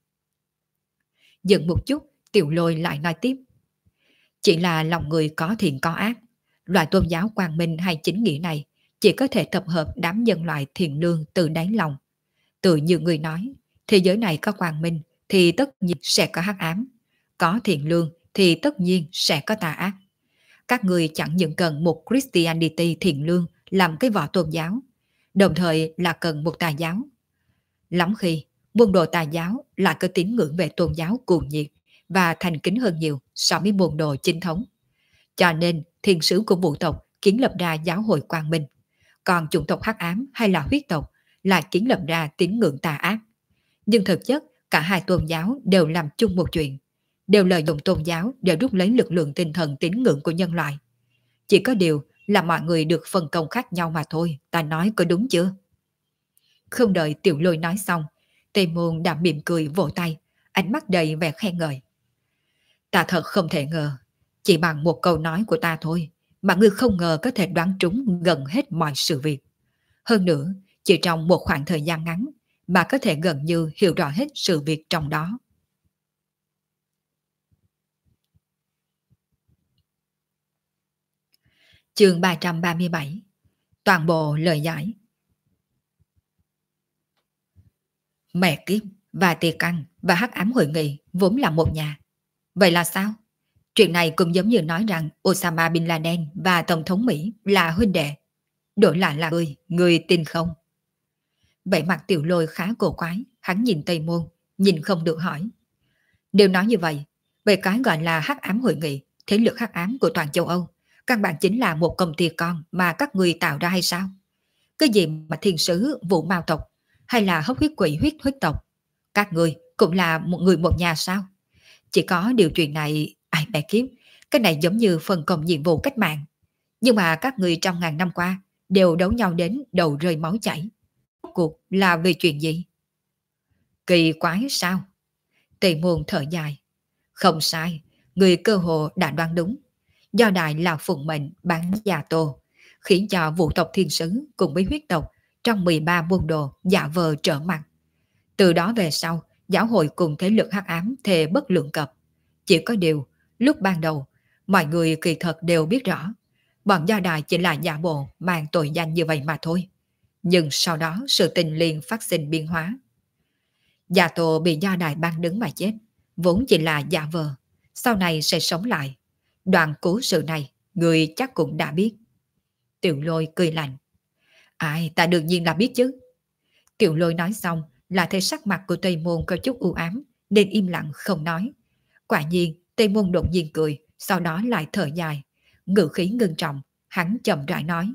Speaker 1: Dừng một chút, Tiểu Lôi lại nói tiếp. Chỉ là lòng người có thiện có ác. Loại tôn giáo quang minh hay chính nghĩa này chỉ có thể tập hợp đám nhân loại thiện lương từ đáy lòng. Tự như người nói, thế giới này có quang minh thì tất nhiên sẽ có hắc ám. Có thiện lương thì tất nhiên sẽ có tà ác. Các người chẳng những cần một Christianity thiện lương làm cái vỏ tôn giáo, đồng thời là cần một tà giáo. Lắm khi, môn đồ tà giáo lại có tín ngưỡng về tôn giáo cuồng nhiệt và thành kính hơn nhiều so với môn đồ chính thống. Cho nên, thiên sứ của vũ tộc kiến lập ra giáo hội quang minh, còn chủng tộc hắc ám hay là huyết tộc lại kiến lập ra tín ngưỡng tà ác. Nhưng thực chất, cả hai tôn giáo đều làm chung một chuyện, đều lợi dụng tôn giáo để rút lấy lực lượng tinh thần tín ngưỡng của nhân loại. Chỉ có điều là mọi người được phân công khác nhau mà thôi, ta nói có đúng chưa? Không đợi Tiểu Lôi nói xong, Tề Môn đã mỉm cười vỗ tay, ánh mắt đầy vẻ khen ngợi. Ta thật không thể ngờ, chỉ bằng một câu nói của ta thôi, mà ngươi không ngờ có thể đoán trúng gần hết mọi sự việc. Hơn nữa, chỉ trong một khoảng thời gian ngắn, mà có thể gần như hiểu rõ hết sự việc trong đó. Chương 337. Toàn bộ lời giải. Mẹ kiếp và tiệc ăn và hắc ám hội nghị vốn là một nhà. Vậy là sao? Chuyện này cũng giống như nói rằng Osama Bin Laden và Tổng thống Mỹ là huynh đệ. Đổi lại là người tin không? Vậy mặt Tiểu Lôi khá cổ quái, hắn nhìn Tây Môn, nhìn không được hỏi. Nếu nói như vậy, về cái gọi là hắc ám hội nghị, thế lực hắc ám của toàn châu Âu, căn bản chính là một công ty con mà các người tạo ra hay sao? Cái gì mà thiên sứ vụ mao tộc, hay là hấp huyết quỷ huyết huyết tộc? Các người cũng là một người một nhà sao? Chỉ có điều chuyện này, ai bè kiếp, cái này giống như phần công nhiệm vụ cách mạng. Nhưng mà các người trong ngàn năm qua đều đấu nhau đến đầu rơi máu chảy. Rốt cuộc là vì chuyện gì? Kỳ quái sao? Tề Môn thở dài. Không sai, người cơ hồ đã đoán đúng. Do đại là phụng mệnh bán già tô, khiến cho vũ tộc thiên sứ cùng với huyết tộc trong 13 môn đồ giả vờ trở mặt. Từ đó về sau, giáo hội cùng thế lực hắc ám thề bất lượng cập. Chỉ có điều, lúc ban đầu, mọi người kỳ thật đều biết rõ, bọn do đại chỉ là giả bộ mang tội danh như vậy mà thôi. Nhưng sau đó sự tình liền phát sinh biến hóa. Già Tô bị do đại ban đứng mà chết, vốn chỉ là giả vờ, sau này sẽ sống lại. Đoạn cố sự này, người chắc cũng đã biết. Tiểu Lôi cười lạnh. Ai, ta đương nhiên là biết chứ. Tiểu Lôi nói xong, là thấy sắc mặt của Tây Môn có chút u ám, nên im lặng không nói. Quả nhiên, Tây Môn đột nhiên cười, sau đó lại thở dài. Ngữ khí ngưng trọng, hắn chậm rãi nói.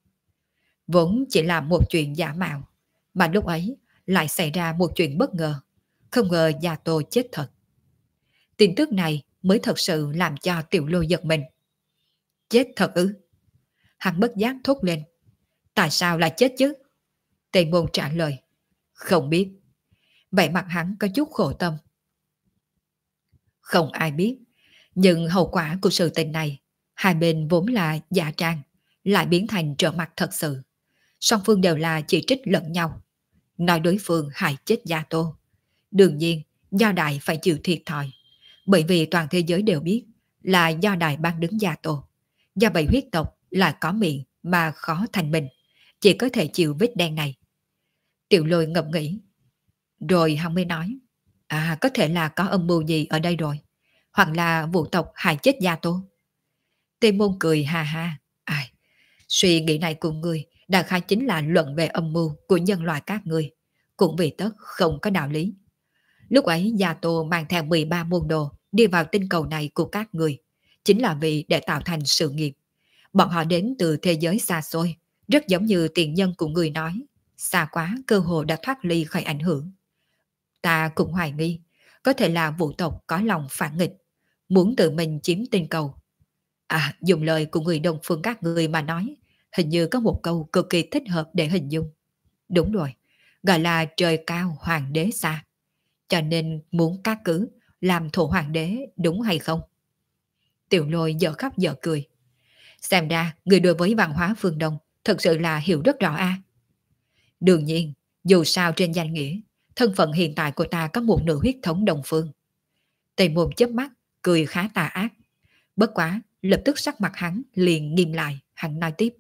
Speaker 1: Vốn chỉ là một chuyện giả mạo, mà lúc ấy lại xảy ra một chuyện bất ngờ. Không ngờ Gia Tô chết thật. Tin tức này mới thật sự làm cho Tiểu Lôi giật mình. Chết thật ư? Hắn bất giác thốt lên. Tại sao lại chết chứ? Tề Môn trả lời. Không biết. Vậy mặt hắn có chút khổ tâm. Không ai biết, nhưng hậu quả của sự tình này, hai bên vốn là giả trang, lại biến thành trở mặt thật sự. Song phương đều là chỉ trích lẫn nhau, nói đối phương hại chết Gia Tô. Đương nhiên, Gia Đại phải chịu thiệt thòi, bởi vì toàn thế giới đều biết là do Đại ban đứng Gia Tô. Do vậy huyết tộc là có miệng mà khó thành mình, chỉ có thể chịu vết đen này. Tiểu Lôi ngẫm nghĩ, rồi hắn mới nói, có thể là có âm mưu gì ở đây rồi, hoặc là vụ tộc hại chết Gia Tô. Tề Môn cười ha ha, ai, suy nghĩ này của ngươi đại khái chính là luận về âm mưu của nhân loại các ngươi, cũng vì tất không có đạo lý. Lúc ấy Gia Tô mang theo 13 môn đồ đi vào tinh cầu này của các người, chính là vì để tạo thành sự nghiệp. Bọn họ đến từ thế giới xa xôi, rất giống như tiền nhân của người nói, xa quá cơ hồ đã thoát ly khỏi ảnh hưởng. Ta cũng hoài nghi, có thể là vũ tộc có lòng phản nghịch, muốn tự mình chiếm tinh cầu. Dùng lời của người đồng phương các người mà nói, hình như có một câu cực kỳ thích hợp để hình dung. Đúng rồi, gọi là trời cao hoàng đế xa. Cho nên muốn cát cứ, làm thổ hoàng đế đúng hay không? Tiểu Lôi dở khóc dở cười. Xem ra, người đối với văn hóa phương Đông thật sự là hiểu rất rõ a. Đương nhiên, dù sao trên danh nghĩa, thân phận hiện tại của ta có một nửa huyết thống đồng phương. Tây Môn chớp mắt, cười khá tà ác. Bất quá, lập tức sắc mặt hắn liền nghiêm lại, hắn nói tiếp.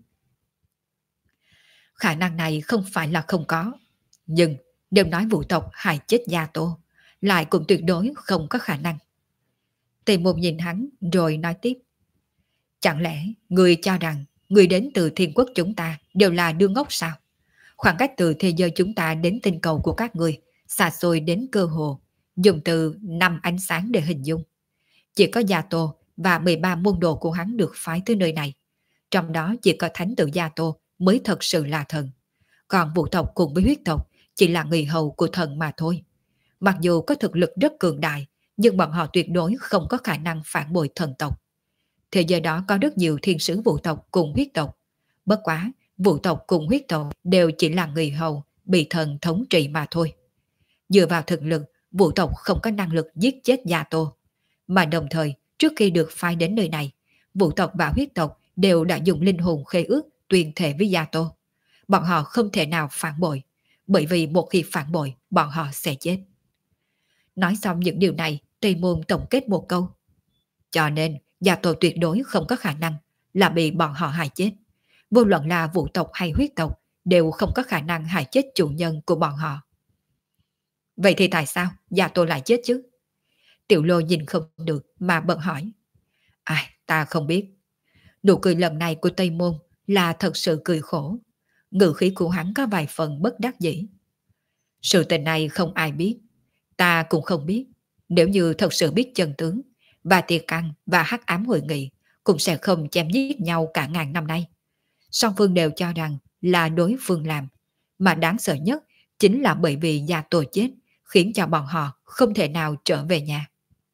Speaker 1: Khả năng này không phải là không có, nhưng nếu nói vũ tộc hại chết Gia Tô, lại cũng tuyệt đối không có khả năng. Tề Môn nhìn hắn rồi nói tiếp. Chẳng lẽ người cho rằng người đến từ thiên quốc chúng ta đều là đứa ngốc sao? Khoảng cách từ thế giới chúng ta đến tinh cầu của các người xa xôi đến cơ hồ, dùng từ năm ánh sáng để hình dung. Chỉ có Gia Tô và 13 môn đồ của hắn được phái tới nơi này. Trong đó chỉ có thánh tử Gia Tô mới thật sự là thần. Còn vũ tộc cùng với huyết tộc chỉ là người hầu của thần mà thôi. Mặc dù có thực lực rất cường đại, nhưng bọn họ tuyệt đối không có khả năng phản bội thần tộc. Thế giới đó có rất nhiều thiên sứ vũ tộc cùng huyết tộc. Bất quá, vũ tộc cùng huyết tộc đều chỉ là người hầu bị thần thống trị mà thôi. Dựa vào thực lực, vũ tộc không có năng lực giết chết Gia Tô. Mà đồng thời, trước khi được phái đến nơi này, vũ tộc và huyết tộc đều đã dùng linh hồn khế ước tuyên thệ với Gia Tô. Bọn họ không thể nào phản bội, bởi vì một khi phản bội, bọn họ sẽ chết. Nói xong những điều này, Tây Môn tổng kết một câu. Cho nên, Gia Tô tuyệt đối không có khả năng là bị bọn họ hại chết. Vô luận là vũ tộc hay huyết tộc đều không có khả năng hại chết chủ nhân của bọn họ. Vậy thì tại sao Gia Tô lại chết chứ? Tiểu Lô nhìn không được mà bận hỏi. Ta không biết. Nụ cười lần này của Tây Môn là thật sự cười khổ. Ngữ khí của hắn có vài phần bất đắc dĩ. Sự tình này không ai biết. Ta cũng không biết. Nếu như thật sự biết chân tướng, và tiệc ăn và hắc ám hội nghị cũng sẽ không chém giết nhau cả ngàn năm nay. Song phương đều cho rằng là đối phương làm. Mà đáng sợ nhất chính là bởi vì Gia Tô chết khiến cho bọn họ không thể nào trở về nhà.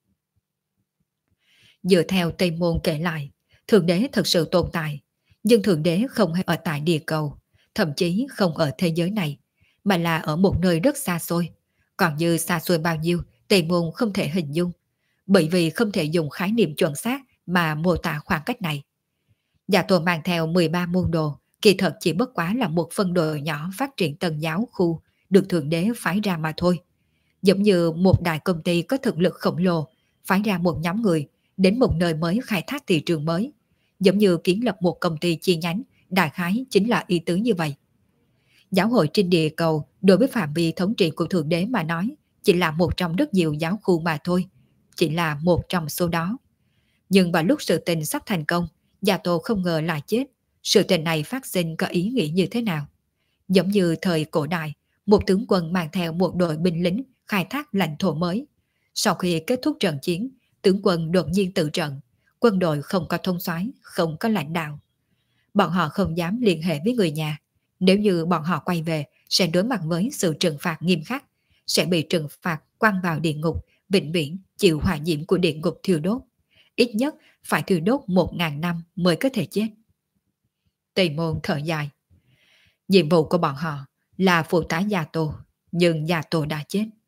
Speaker 1: Dựa theo Tây Môn kể lại, Thượng Đế thật sự tồn tại, nhưng Thượng Đế không hề ở tại địa cầu, thậm chí không ở thế giới này, mà là ở một nơi rất xa xôi. Còn như xa xôi bao nhiêu, Tây Môn không thể hình dung, bởi vì không thể dùng khái niệm chuẩn xác mà mô tả khoảng cách này. Gia Tô mang theo 13 môn đồ, kỳ thật chỉ bất quá là một phân đội nhỏ phát triển tân giáo khu được Thượng Đế phái ra mà thôi. Giống như một đại công ty có thực lực khổng lồ, phái ra một nhóm người đến một nơi mới khai thác thị trường mới. Giống như kiến lập một công ty chi nhánh, đại khái chính là ý tứ như vậy. Giáo hội trên địa cầu đối với phạm vi thống trị của Thượng Đế mà nói, chỉ là một trong rất nhiều giáo khu mà thôi, chỉ là một trong số đó. Nhưng vào lúc sự tình sắp thành công, Gia Tô không ngờ lại chết. Sự tình này phát sinh có ý nghĩa như thế nào? Giống như thời cổ đại, một tướng quân mang theo một đội binh lính khai thác lãnh thổ mới. Sau khi kết thúc trận chiến, tướng quân đột nhiên tự trận. Quân đội không có thông soái, không có lãnh đạo. Bọn họ không dám liên hệ với người nhà. Nếu như bọn họ quay về, sẽ đối mặt với sự trừng phạt nghiêm khắc, sẽ bị trừng phạt quăng vào địa ngục, vĩnh viễn chịu hỏa diễm của địa ngục thiêu đốt. Ít nhất phải thiêu đốt 1000 năm mới có thể chết. Tây Môn thở dài. Nhiệm vụ của bọn họ là phụ tá Gia Tô, nhưng Gia Tô đã chết.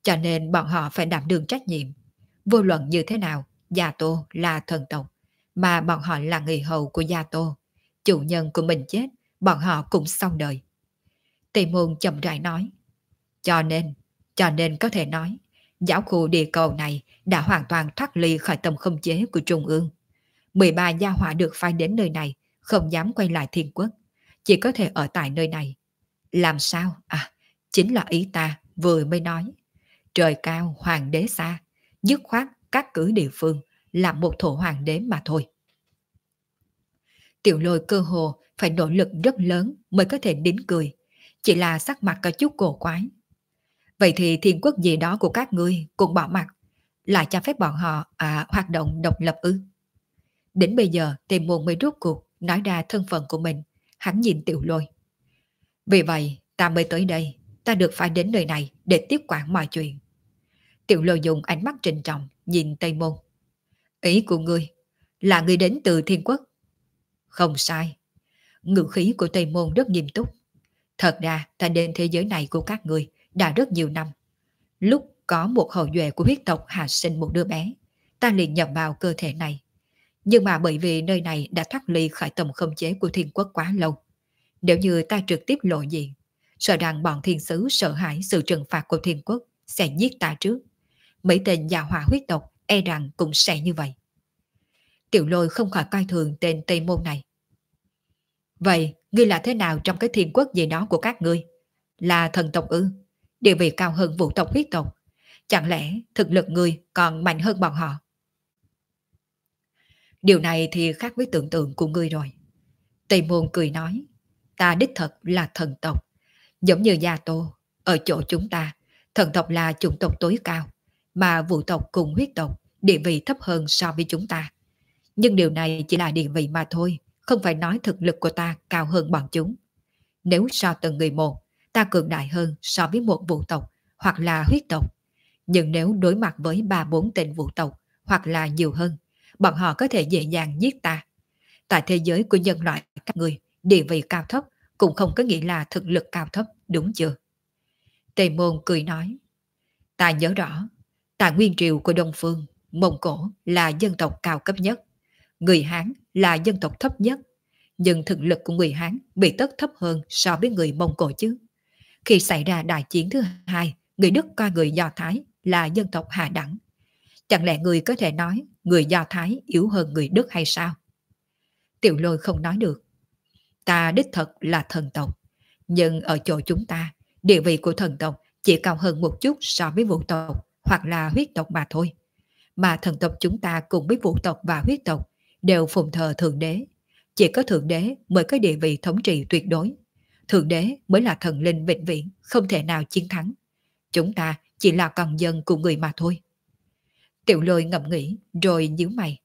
Speaker 1: cho nên bọn họ phải đảm đương trách nhiệm. Vô luận như thế nào, Gia Tô là thần tộc, mà bọn họ là người hầu của Gia Tô. Chủ nhân của mình chết, bọn họ cũng xong đời. Tây Môn chậm rãi nói, cho nên, cho nên có thể nói, giáo khu địa cầu này đã hoàn toàn thoát ly khỏi tầm khống chế của Trung ương. 13 gia hỏa được phái đến nơi này, không dám quay lại thiên quốc, chỉ có thể ở tại nơi này. Làm sao? À, chính là ý ta vừa mới nói. Trời cao hoàng đế xa, dứt khoát các cử địa phương làm một thổ hoàng đế mà thôi. Tiểu Lôi cơ hồ phải nỗ lực rất lớn mới có thể nín cười, chỉ là sắc mặt có chút cổ quái. Vậy thì thiên quốc gì đó của các ngươi cũng bỏ mặt, lại cho phép bọn họ hoạt động độc lập ư? Đến bây giờ Tề Môn mới rốt cuộc nói ra thân phận của mình. Hắn nhìn Tiểu Lôi. Vì vậy ta mới tới đây, ta được phải đến nơi này để tiếp quản mọi chuyện. Tiểu Lôi dùng ánh mắt trịnh trọng nhìn Tây Môn. Ý của ngươi là ngươi đến từ thiên quốc? Không sai. Ngữ khí của Tây Môn rất nghiêm túc. Thật ra ta đến thế giới này của các ngươi đã rất nhiều năm. Lúc có một hậu duệ của huyết tộc hạ sinh một đứa bé, ta liền nhập vào cơ thể này. Nhưng mà bởi vì nơi này đã thoát ly khỏi tầm khống chế của thiên quốc quá lâu, nếu như ta trực tiếp lộ diện, sợ rằng bọn thiên sứ sợ hãi sự trừng phạt của thiên quốc sẽ giết ta trước. Mấy tên già hỏa huyết tộc e rằng cũng sẽ như vậy. Tiểu Lôi không khỏi coi thường tên Tây Môn này. Vậy, ngươi là thế nào trong cái thiên quốc gì đó của các ngươi? Là thần tộc ư? Địa vị cao hơn vũ tộc huyết tộc? Chẳng lẽ thực lực ngươi còn mạnh hơn bọn họ? Điều này thì khác với tưởng tượng của ngươi rồi. Tây Môn cười nói, ta đích thật là thần tộc. Giống như Gia Tô, ở chỗ chúng ta, thần tộc là chủng tộc tối cao, mà vũ tộc cùng huyết tộc địa vị thấp hơn so với chúng ta. Nhưng điều này chỉ là địa vị mà thôi, không phải nói thực lực của ta cao hơn bọn chúng. Nếu so từng người một, ta cường đại hơn so với một vũ tộc hoặc là huyết tộc. Nhưng nếu đối mặt với 3-4 tên vũ tộc hoặc là nhiều hơn, bọn họ có thể dễ dàng giết ta. Tại thế giới của nhân loại các người, địa vị cao thấp cũng không có nghĩa là thực lực cao thấp, đúng chưa? Tề Môn cười nói, ta nhớ rõ, tại nguyên triều của Đông Phương, Mông Cổ là dân tộc cao cấp nhất, người Hán là dân tộc thấp nhất, nhưng thực lực của người Hán bị tất thấp hơn so với người Mông Cổ chứ. Khi xảy ra đại chiến thứ hai, người Đức coi người Do Thái là dân tộc hạ đẳng. Chẳng lẽ người có thể nói người Do Thái yếu hơn người Đức hay sao? Tiểu Lôi không nói được. Ta đích thật là thần tộc, nhưng ở chỗ chúng ta, địa vị của thần tộc chỉ cao hơn một chút so với vũ tộc hoặc là huyết tộc mà thôi. Mà thần tộc chúng ta cùng với vũ tộc và huyết tộc đều phụng thờ Thượng Đế. Chỉ có Thượng Đế mới có địa vị thống trị tuyệt đối. Thượng Đế mới là thần linh vĩnh viễn, không thể nào chiến thắng. Chúng ta chỉ là con dân của người mà thôi. Tiểu Lôi ngẫm nghĩ rồi nhíu mày.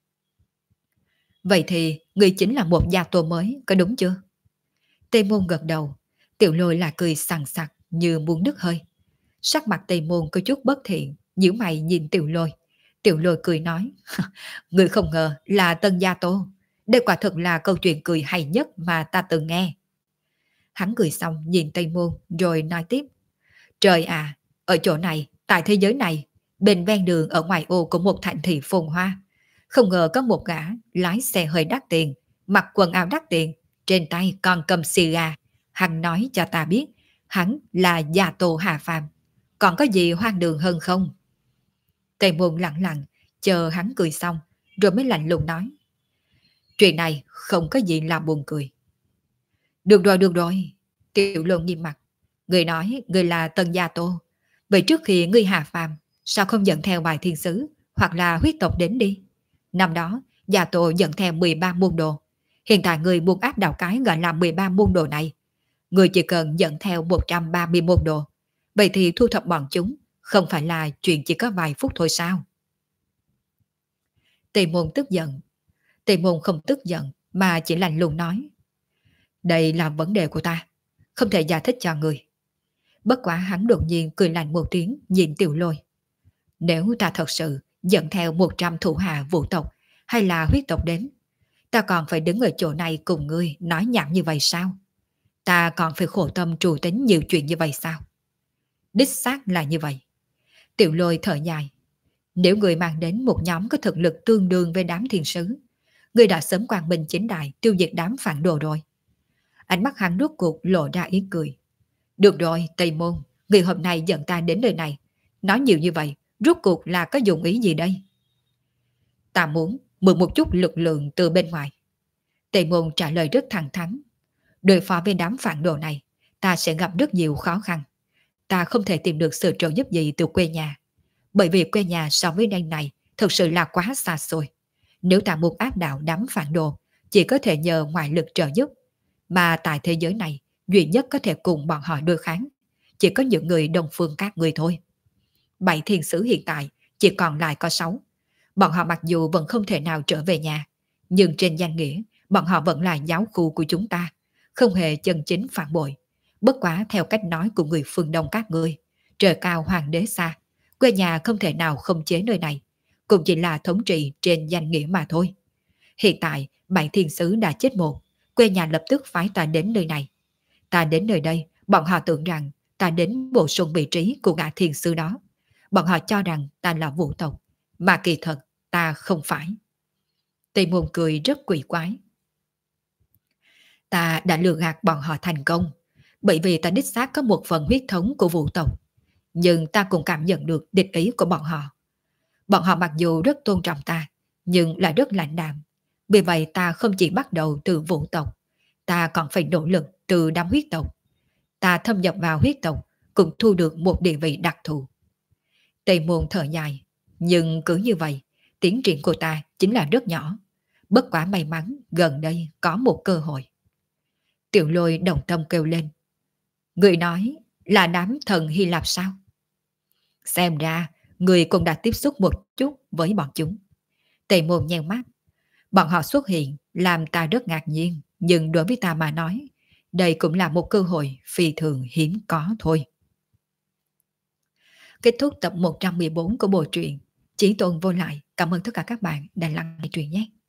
Speaker 1: Vậy thì người chính là một gia tô mới, có đúng chưa? Tây Môn gật đầu. Tiểu Lôi là cười sằng sặc như muốn đứt hơi. Sắc mặt Tây Môn có chút bất thiện, nhíu mày nhìn Tiểu Lôi. Tiểu Lôi cười nói, người không ngờ là Tân Gia Tô. Đây quả thực là câu chuyện cười hay nhất mà ta từng nghe. Hắn cười xong nhìn Tây Môn rồi nói tiếp. Trời à, ở chỗ này, tại thế giới này, bên ven đường ở ngoài ô của một thành thị phồn hoa, không ngờ có một gã lái xe hơi đắt tiền, mặc quần áo đắt tiền, trên tay còn cầm xì gà. Hắn nói cho ta biết, hắn là Gia Tô Hà Phàm. Còn có gì hoang đường hơn không? Tây Môn lặng lặng, chờ hắn cười xong, rồi mới lạnh lùng nói. Chuyện này không có gì là buồn cười. Được rồi, được rồi. Tiểu Lôi nghiêm mặt. Người nói người là Tân Gia Tô. Vậy trước khi ngươi Hà Phàm, sao không dẫn theo bài thiên sứ hoặc là huyết tộc đến đi? Năm đó, Gia Tô dẫn theo 13 môn đồ. Hiện tại người buôn áp đạo cái gọi là 13 môn đồ này. Người chỉ cần dẫn theo 130 môn đồ. Vậy thì thu thập bọn chúng không phải là chuyện chỉ có vài phút thôi sao? Tề Môn tức giận. Tề Môn không tức giận mà chỉ lạnh lùng nói. Đây là vấn đề của ta, không thể giải thích cho người. Bất quá hắn đột nhiên cười lạnh một tiếng nhìn Tiểu Lôi. Nếu ta thật sự dẫn theo 100 thủ hạ vũ tộc hay là huyết tộc đến, ta còn phải đứng ở chỗ này cùng ngươi nói nhảm như vậy sao? Ta còn phải khổ tâm trù tính nhiều chuyện như vậy sao? Đích xác là như vậy. Tiểu Lôi thở dài. Nếu người mang đến một nhóm có thực lực tương đương với đám thiên sứ, người đã sớm quang minh chính đại tiêu diệt đám phản đồ rồi. Ánh mắt hắn rốt cuộc lộ ra ý cười. Được rồi, Tây Môn, người hôm nay dẫn ta đến nơi này. Nói nhiều như vậy, rốt cuộc là có dụng ý gì đây? Ta muốn mượn một chút lực lượng từ bên ngoài. Tây Môn trả lời rất thẳng thắn. Đối phó với đám phản đồ này, ta sẽ gặp rất nhiều khó khăn. Ta không thể tìm được sự trợ giúp gì từ quê nhà. Bởi vì quê nhà so với nơi này thực sự là quá xa xôi. Nếu ta muốn áp đảo đám phản đồ, chỉ có thể nhờ ngoại lực trợ giúp. Mà tại thế giới này, duy nhất có thể cùng bọn họ đối kháng. Chỉ có những người đồng phương các người thôi. 7 thiên sứ hiện tại chỉ còn lại có 6. Bọn họ mặc dù vẫn không thể nào trở về nhà, nhưng trên danh nghĩa, bọn họ vẫn là giáo khu của chúng ta, không hề chân chính phản bội. Bất quá theo cách nói của người phương Đông các ngươi, trời cao hoàng đế xa, quê nhà không thể nào không chế nơi này, cũng chỉ là thống trị trên danh nghĩa mà thôi. Hiện tại, 7 thiên sứ đã chết một, quê nhà lập tức phái ta đến nơi này. Ta đến nơi đây, bọn họ tưởng rằng ta đến bổ sung vị trí của gã thiên sứ đó. Bọn họ cho rằng ta là vũ tộc, mà kỳ thật ta không phải. Tây Môn cười rất quỷ quái. Ta đã lừa gạt bọn họ thành công, bởi vì ta đích xác có một phần huyết thống của vũ tộc. Nhưng ta cũng cảm nhận được địch ý của bọn họ. Bọn họ mặc dù rất tôn trọng ta, nhưng lại rất lãnh đạm. Vì vậy ta không chỉ bắt đầu từ vũ tộc, ta còn phải nỗ lực từ đám huyết tộc. Ta thâm nhập vào huyết tộc, cũng thu được một địa vị đặc thù. Tây Môn thở dài, nhưng cứ như vậy, tiến triển của ta chính là rất nhỏ. Bất quá may mắn gần đây có một cơ hội. Tiểu Lôi đồng tâm kêu lên. Người nói là đám thần Hy Lạp sao? Xem ra, người cũng đã tiếp xúc một chút với bọn chúng. Tề Môn nheo mắt. Bọn họ xuất hiện làm ta rất ngạc nhiên, nhưng đối với ta mà nói, đây cũng là một cơ hội phi thường hiếm có thôi. Kết thúc tập 114 của bộ truyện Chí Tôn Vô Lại. Cảm ơn tất cả các bạn đã lắng nghe truyện nhé.